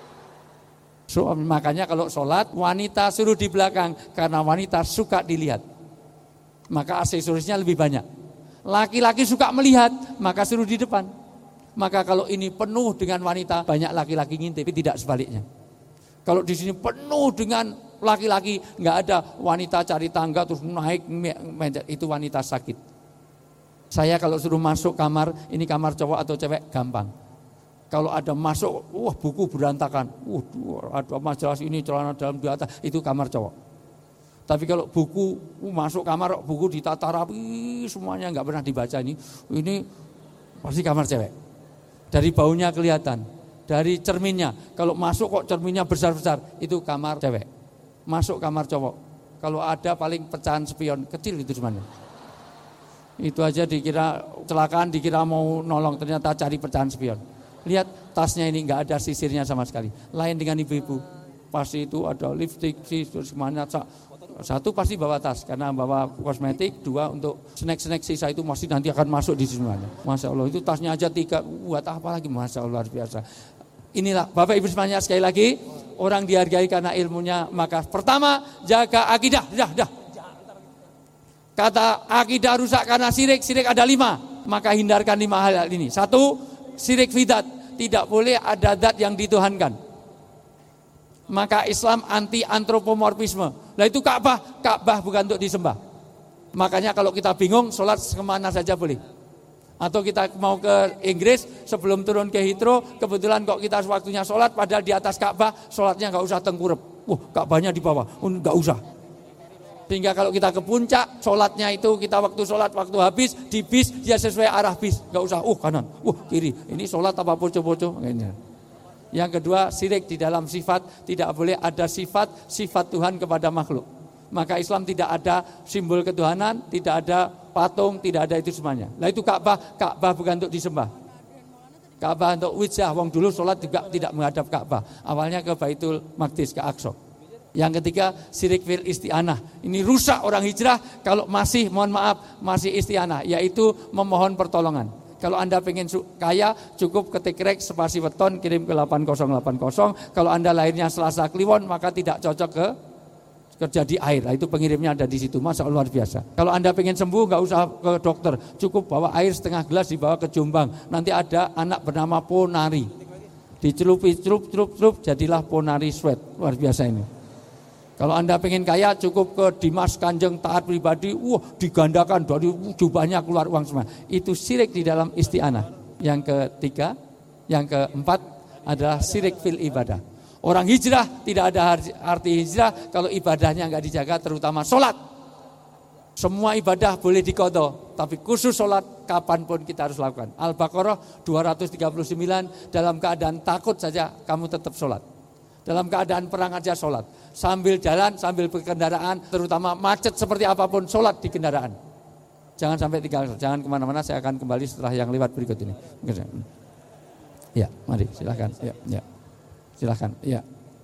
Makanya kalau sholat wanita suruh di belakang, karena wanita suka dilihat. Maka aksesorisnya lebih banyak. Laki-laki suka melihat, maka suruh di depan. Maka kalau ini penuh dengan wanita, banyak laki-laki ngintip, tapi tidak sebaliknya. Kalau di sini penuh dengan laki-laki, nggak ada wanita cari tangga terus naik meja, itu wanita sakit. Saya kalau suruh masuk kamar, ini kamar cowok atau cewek, gampang. Kalau ada masuk, buku berantakan. Ada majalah ini, celana dalam di atas, itu kamar cowok. Tapi kalau buku masuk kamar, buku ditata rapi, semuanya nggak pernah dibaca ini pasti kamar cewek. Dari baunya kelihatan, dari cerminnya. Kalau masuk kok cerminnya besar-besar, itu kamar cewek. Masuk kamar cowok. Kalau ada paling pecahan spion kecil itu semuanya. Itu aja dikira kecelakaan, dikira mau nolong, ternyata cari pecahan spion. Lihat tasnya ini nggak ada sisirnya sama sekali. Lain dengan ibu-ibu, pasti itu ada lipstik, semuanya. Satu pasti bawa tas karena bawa kosmetik, 2 untuk snack sisa itu masih nanti akan masuk di semuanya. Masya Allah, itu tasnya aja 3, buat apa lagi, Masya Allah luar biasa. Inilah Bapak Ibu semuanya, sekali lagi orang dihargai karena ilmunya. Maka pertama jaga akidah, dah. Kata akidah rusak karena sirik ada 5, maka hindarkan 5 hal ini. 1, sirik fidat, tidak boleh ada zat yang dituhankan. Maka Islam anti antropomorfisme. Nah itu Ka'bah bukan untuk disembah. Makanya kalau kita bingung sholat kemana saja boleh. Atau kita mau ke Inggris sebelum turun ke Heathrow, kebetulan kok kita waktunya sholat padahal di atas Ka'bah, sholatnya nggak usah tengkurap. Ka'bahnya di bawah, nggak usah. Sehingga kalau kita ke puncak, sholatnya itu kita waktu habis di bis dia sesuai arah bis, nggak usah kanan, kiri. Ini sholat apa poco-poco? Yang kedua, syirik di dalam sifat, tidak boleh ada sifat Tuhan kepada makhluk. Maka Islam tidak ada simbol ketuhanan, tidak ada patung, tidak ada itu semuanya. Nah itu Ka'bah bukan untuk disembah. Ka'bah untuk wijah, wong dulu sholat juga tidak menghadap Ka'bah. Awalnya ke Baitul Maqdis, ke Aqsa. Yang ketiga, syirik fil isti'anah. Ini rusak orang hijrah kalau masih isti'anah, yaitu memohon pertolongan. Kalau Anda pengen kaya, cukup ketik rek spasi weton kirim ke 8080. Kalau Anda lahirnya Selasa Kliwon, maka tidak cocok ke kerja di air. Nah, itu pengirimnya ada di situ. Masya Allah luar biasa. Kalau Anda pengen sembuh, nggak usah ke dokter, cukup bawa air setengah gelas dibawa ke Jombang. Nanti ada anak bernama Ponari, dicelupi celup, jadilah Ponari Sweat. Luar biasa ini. Kalau Anda pengen kaya, cukup ke Dimas Kanjeng taat pribadi, digandakan dari jubahnya keluar uang semua. Itu syirik di dalam isti'anah. Yang ketiga, Yang keempat adalah syirik fil ibadah. Orang hijrah tidak ada arti hijrah kalau ibadahnya enggak dijaga, terutama sholat. Semua ibadah boleh diqadha, tapi khusus sholat kapanpun kita harus lakukan. Al-Baqarah 239, dalam keadaan takut saja kamu tetap sholat. Dalam keadaan perang aja sholat. Sambil jalan, sambil berkendaraan, terutama macet seperti apapun, sholat di kendaraan. Jangan sampai tinggal, jangan kemana-mana, saya akan kembali setelah yang lewat berikut ini. Ya, mari silahkan. Ya. Silahkan, ya.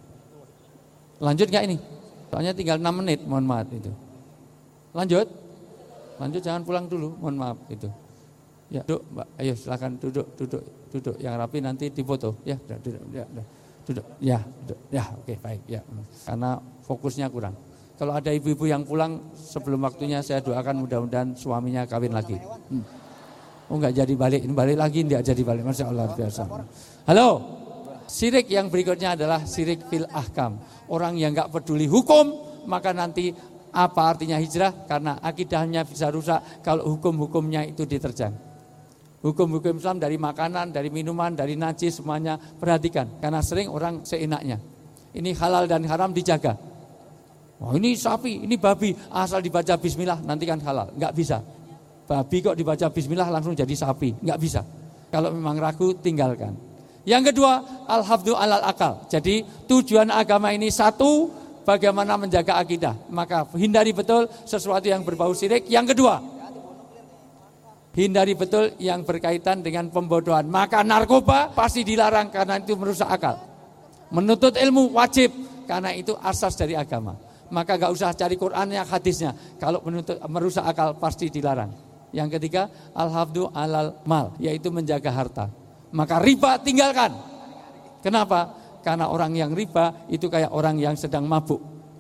Lanjut gak ini? Soalnya tinggal 6 menit, mohon maaf itu. Lanjut, jangan pulang dulu, mohon maaf itu. Ya, duduk, Mbak. Ayo silahkan duduk yang rapi, nanti difoto. Ya, duduk. Ya, oke, baik. Ya, karena fokusnya kurang. Kalau ada ibu-ibu yang pulang sebelum waktunya, saya doakan mudah-mudahan suaminya kawin lagi. Oh, enggak jadi balik lagi, enggak jadi balik. Masya Allah, biasa. Halo. Syirik yang berikutnya adalah syirik fil ahkam. Orang yang enggak peduli hukum, maka nanti apa artinya hijrah? Karena akidahnya bisa rusak kalau hukum-hukumnya itu diterjang. Hukum-hukum Islam dari makanan, dari minuman, dari najis semuanya perhatikan. Karena sering orang seenaknya. Ini halal dan haram dijaga. Oh, ini sapi, ini babi, asal dibaca bismillah nanti kan halal. Enggak bisa. Babi kok dibaca bismillah langsung jadi sapi. Enggak bisa. Kalau memang ragu tinggalkan. Yang kedua, al-hafdzu alal akal. Jadi tujuan agama ini satu, bagaimana menjaga akidah. Maka hindari betul sesuatu yang berbau syirik. Yang kedua, hindari betul yang berkaitan dengan pembodohan. Maka narkoba pasti dilarang karena itu merusak akal. Menuntut ilmu wajib karena itu asas dari agama. Maka gak usah cari Qur'annya, hadisnya. Kalau merusak akal pasti dilarang. Yang ketiga, al-hafdzu alal mal, yaitu menjaga harta. Maka riba tinggalkan. Kenapa? Karena orang yang riba itu kayak orang yang sedang mabuk.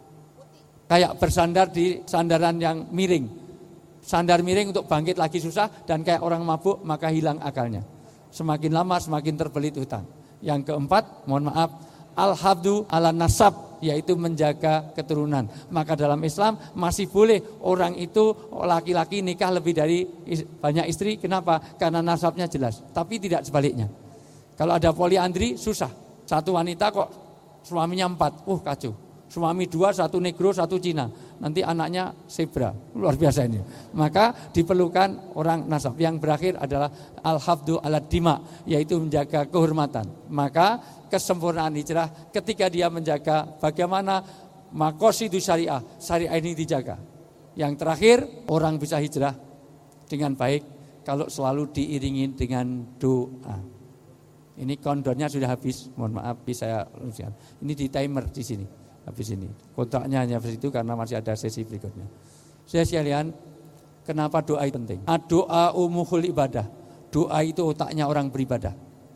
Kayak bersandar di sandaran yang miring. Sandar miring untuk bangkit lagi susah, dan kayak orang mabuk maka hilang akalnya. Semakin lama semakin terbelit hutang. Yang keempat, mohon maaf, al-hafdzu ala nasab, yaitu menjaga keturunan. Maka dalam Islam masih boleh orang itu laki-laki nikah lebih dari banyak istri. Kenapa? Karena nasabnya jelas. Tapi tidak sebaliknya. Kalau ada poliandri susah. Satu wanita kok suaminya 4, kacau. Suami 2, 1 negro, 1 Cina. Nanti anaknya zebra. Luar biasa ini. Maka diperlukan orang nasab. Yang berakhir adalah al-hafdzu ala dima, yaitu menjaga kehormatan. Maka kesempurnaan hijrah ketika dia menjaga bagaimana maqasidus syariah. Syariah ini dijaga. Yang terakhir, orang bisa hijrah dengan baik kalau selalu diiringi dengan doa. Ini kondornya sudah habis. Mohon maaf, saya luluskan. Ini di timer di sini. Habis ini. Kontraknya hanya habis itu karena masih ada sesi berikutnya. Saya sekalian, kenapa doa itu penting? Doa umuhul ibadah. Doa itu otaknya orang beribadah.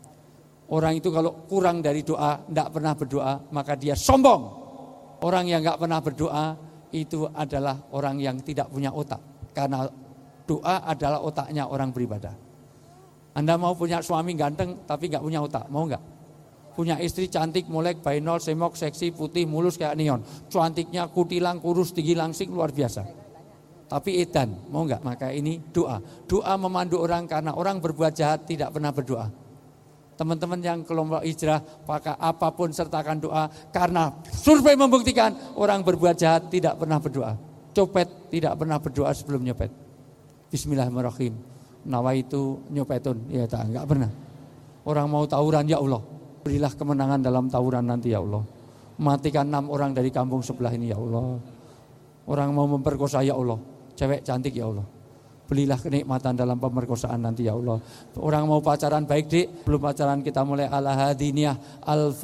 Orang itu kalau kurang dari doa, tidak pernah berdoa, maka dia sombong. Orang yang tidak pernah berdoa, itu adalah orang yang tidak punya otak. Karena doa adalah otaknya orang beribadah. Anda mau punya suami ganteng, tapi tidak punya otak, mau enggak? Punya istri cantik, molek, bainol, semok, seksi, putih, mulus kayak neon. Cantiknya kutilang, kurus, tinggi, langsing, luar biasa. Tapi edan, mau enggak? Maka ini doa. Doa memandu orang karena orang berbuat jahat tidak pernah berdoa. Teman-teman yang kelompok hijrah, maka apapun sertakan doa. Karena survei membuktikan orang berbuat jahat tidak pernah berdoa. Copet tidak pernah berdoa sebelum nyopet. Bismillahirrahmanirrahim. Nawaitu nyopetun. Ya tak, enggak pernah. Orang mau tawuran, ya Allah, berilah kemenangan dalam tawuran nanti ya Allah. Matikan 6 orang dari kampung sebelah ini ya Allah. Orang mau memperkosa ya Allah. Cewek cantik ya Allah. Belilah kenikmatan dalam pemerkosaan nanti ya Allah. Orang mau pacaran baik dik, belum pacaran kita mulai ala hadiniyah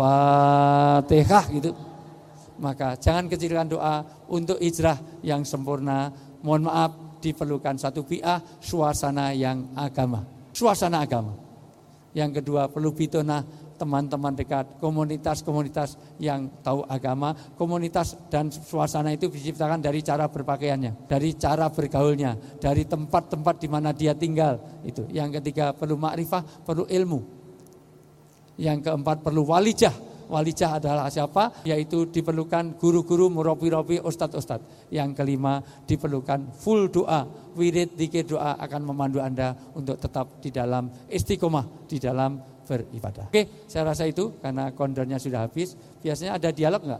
al-fatihah gitu. Maka jangan kecilkan doa untuk hijrah yang sempurna. Mohon maaf, diperlukan satu bi'ah, suasana yang agama. Suasana agama. Yang kedua perlu bitonah, teman-teman dekat, komunitas-komunitas yang tahu agama, komunitas dan suasana itu diciptakan dari cara berpakaiannya, dari cara bergaulnya, dari tempat-tempat di mana dia tinggal. Itu. Yang ketiga perlu makrifah, perlu ilmu. Yang keempat perlu walijah. Walijah adalah siapa? Yaitu diperlukan guru-guru, murabi-rabi, ustadz-ustadz. Yang kelima diperlukan full doa, wirid, dzikir, doa akan memandu Anda untuk tetap di dalam istiqomah, di dalam beribadah. Oke, saya rasa itu karena kondornya sudah habis. Biasanya ada dialog enggak?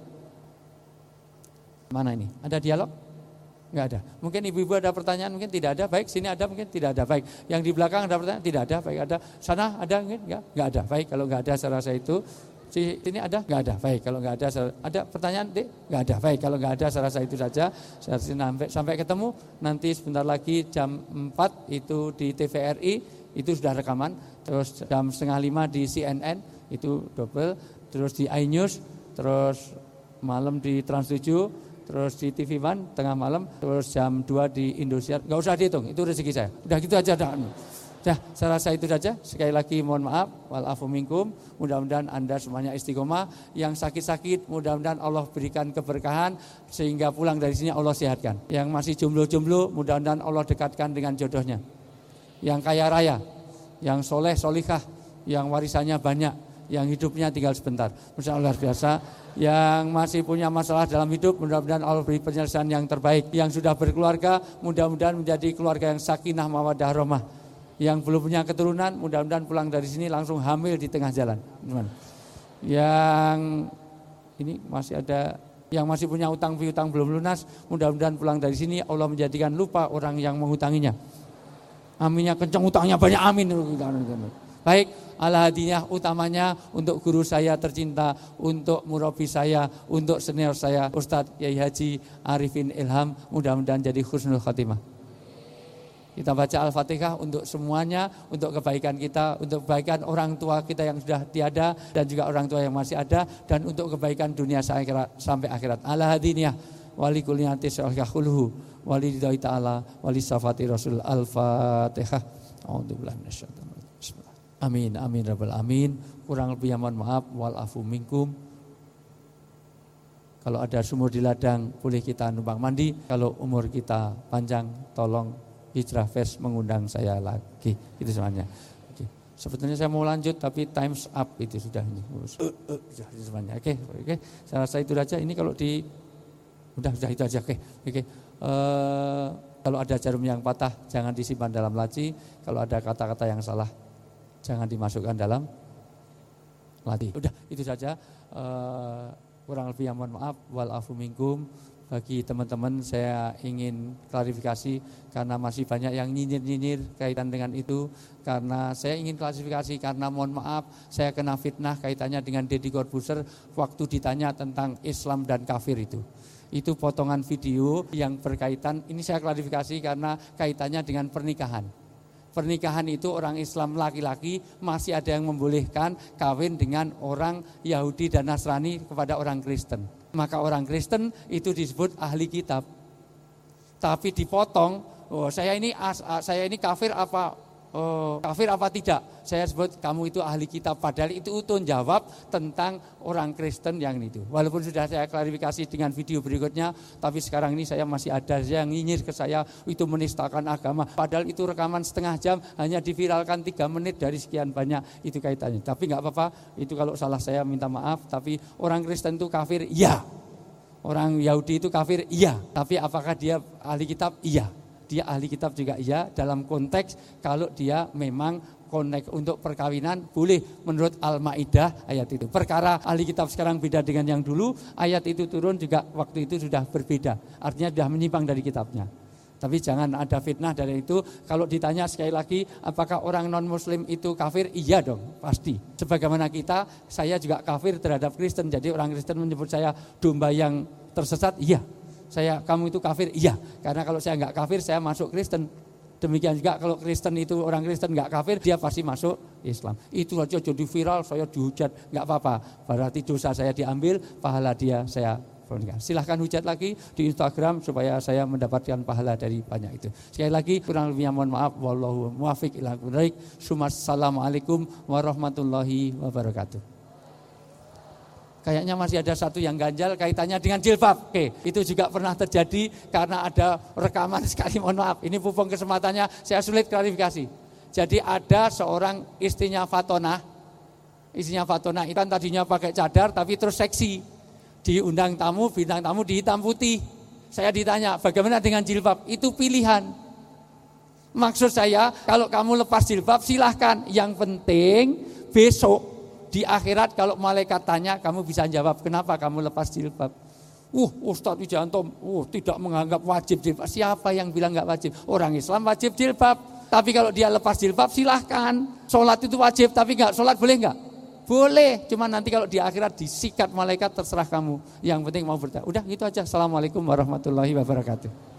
Mana ini? Ada dialog? Enggak ada. Mungkin ibu-ibu ada pertanyaan, mungkin tidak ada. Baik, sini ada, mungkin tidak ada. Baik, yang di belakang ada pertanyaan, tidak ada. Baik, ada. Sana ada, mungkin enggak ada. Baik, kalau enggak ada saya rasa itu. Sini ada? Enggak ada. Baik, kalau enggak ada pertanyaan? Enggak ada. Baik, kalau enggak ada saya rasa itu saja. Sampai ketemu nanti sebentar lagi jam 4 itu di TVRI itu sudah rekaman. Terus jam 4:30 di CNN itu double. Terus di iNews, terus malam di Trans 7, terus di TV One tengah malam, terus jam 2 di Indosiar. Enggak usah dihitung, itu rezeki saya. Udah gitu aja dah. Dah, saya rasa itu saja. Sekali lagi mohon maaf, wal afu minkum. Mudah-mudahan Anda semuanya istiqomah. Yang sakit-sakit mudah-mudahan Allah berikan keberkahan sehingga pulang dari sini Allah sehatkan. Yang masih jomblo-jomblo mudah-mudahan Allah dekatkan dengan jodohnya. Yang kaya raya, yang soleh solikah, yang warisannya banyak, yang hidupnya tinggal sebentar. Masya Allah luar biasa. Yang masih punya masalah dalam hidup mudah-mudahan Allah beri penyelesaian yang terbaik. Yang sudah berkeluarga mudah-mudahan menjadi keluarga yang sakinah mawaddah rahmah. Yang belum punya keturunan mudah-mudahan pulang dari sini langsung hamil di tengah jalan. Yang ini masih ada yang masih punya utang piutang belum lunas, mudah-mudahan pulang dari sini Allah menjadikan lupa orang yang menghutanginya. Aminnya kencang, utangnya banyak, amin. Baik, al-hadiyah utamanya untuk guru saya tercinta, untuk murabi saya, untuk senior saya Ustadz Yai Haji Arifin Ilham, mudah-mudahan jadi husnul khatimah. Kita baca Al-Fatihah untuk semuanya, untuk kebaikan kita, untuk kebaikan orang tua kita yang sudah tiada dan juga orang tua yang masih ada, dan untuk kebaikan dunia sampai akhirat. Ala hadiniyah wali kuliyati syalkahulhu wali didai ta'ala wali safati rasul. Al-Fatihah. A'udzubillahi minasyaitonir rajim. Amin amin rabbal amin. Kurang lebih mohon maaf, wal afu minkum. Kalau ada sumur di ladang boleh kita numpang mandi. Kalau umur kita panjang tolong Hijrah Fest mengundang saya lagi. Itu semuanya. Oke. Sebetulnya saya mau lanjut tapi times up itu sudah ini. Itu semuanya. Oke. Saya rasa itu saja. Ini kalau di udah itu aja. Oke. Kalau ada jarum yang patah jangan disimpan dalam laci. Kalau ada kata-kata yang salah jangan dimasukkan dalam laci. Udah itu saja. Kurang lebih mohon maaf. Wal afu minkum. Bagi teman-teman saya ingin klarifikasi karena masih banyak yang nyinyir-nyinyir kaitan dengan itu. Karena saya ingin klarifikasi karena mohon maaf saya kena fitnah kaitannya dengan Deddy Corbuzier waktu ditanya tentang Islam dan kafir itu. Itu potongan video yang berkaitan, ini saya klarifikasi karena kaitannya dengan pernikahan. Pernikahan itu orang Islam laki-laki masih ada yang membolehkan kawin dengan orang Yahudi dan Nasrani kepada orang Kristen. Maka orang Kristen itu disebut ahli kitab. Tapi dipotong, saya ini kafir apa tidak? Saya sebut kamu itu ahli kitab. Padahal itu Utun jawab tentang orang Kristen yang itu. Walaupun sudah saya klarifikasi dengan video berikutnya, tapi sekarang ini saya masih ada yang nyinyir ke saya itu menistakan agama. Padahal itu rekaman setengah jam hanya diviralkan 3 menit dari sekian banyak itu kaitannya. Tapi nggak apa-apa, itu kalau salah saya minta maaf. Tapi orang Kristen itu kafir, iya. Orang Yahudi itu kafir, iya. Tapi apakah dia ahli kitab? Iya. Dia ahli kitab juga iya dalam konteks kalau dia memang konek untuk perkawinan boleh menurut Al-Maidah ayat itu. Perkara ahli kitab sekarang beda dengan yang dulu, ayat itu turun juga waktu itu sudah berbeda. Artinya sudah menyimpang dari kitabnya. Tapi jangan ada fitnah dari itu. Kalau ditanya sekali lagi, apakah orang non-muslim itu kafir? Iya dong, pasti. Sebagaimana saya juga kafir terhadap Kristen. Jadi orang Kristen menyebut saya domba yang tersesat, iya. Kamu itu kafir, iya. Karena kalau saya enggak kafir, saya masuk Kristen. Demikian juga kalau Kristen itu orang Kristen enggak kafir, dia pasti masuk Islam. Itu aja jadi viral, saya dihujat, enggak apa-apa. Berarti dosa saya diambil, pahala dia saya berikan. Silahkan hujat lagi di Instagram supaya saya mendapatkan pahala dari banyak itu. Sekali lagi kurang lebihnya mohon maaf. Wallahu muwaffiq ila aqwamit thoriq. Assalamualaikum warahmatullahi wabarakatuh. Kayaknya masih ada satu yang ganjal kaitannya dengan jilbab. Oke, itu juga pernah terjadi karena ada rekaman sekali, mohon maaf. Ini pupung kesempatannya, saya sulit klarifikasi. Jadi ada seorang istrinya Fatonah itu kan tadinya pakai cadar tapi terus seksi. Diundang tamu, bintang tamu di hitam putih. Saya ditanya, bagaimana dengan jilbab? Itu pilihan. Maksud saya, kalau kamu lepas jilbab silahkan. Yang penting besok di akhirat kalau malaikat tanya, kamu bisa jawab, kenapa kamu lepas jilbab? Ustadz Wijanto, tidak menganggap wajib jilbab. Siapa yang bilang nggak wajib? Orang Islam wajib jilbab. Tapi kalau dia lepas jilbab silahkan. Sholat itu wajib, tapi nggak sholat boleh nggak? Boleh. Cuman nanti kalau di akhirat disikat malaikat terserah kamu. Yang penting mau bertanya. Udah gitu aja. Assalamualaikum warahmatullahi wabarakatuh.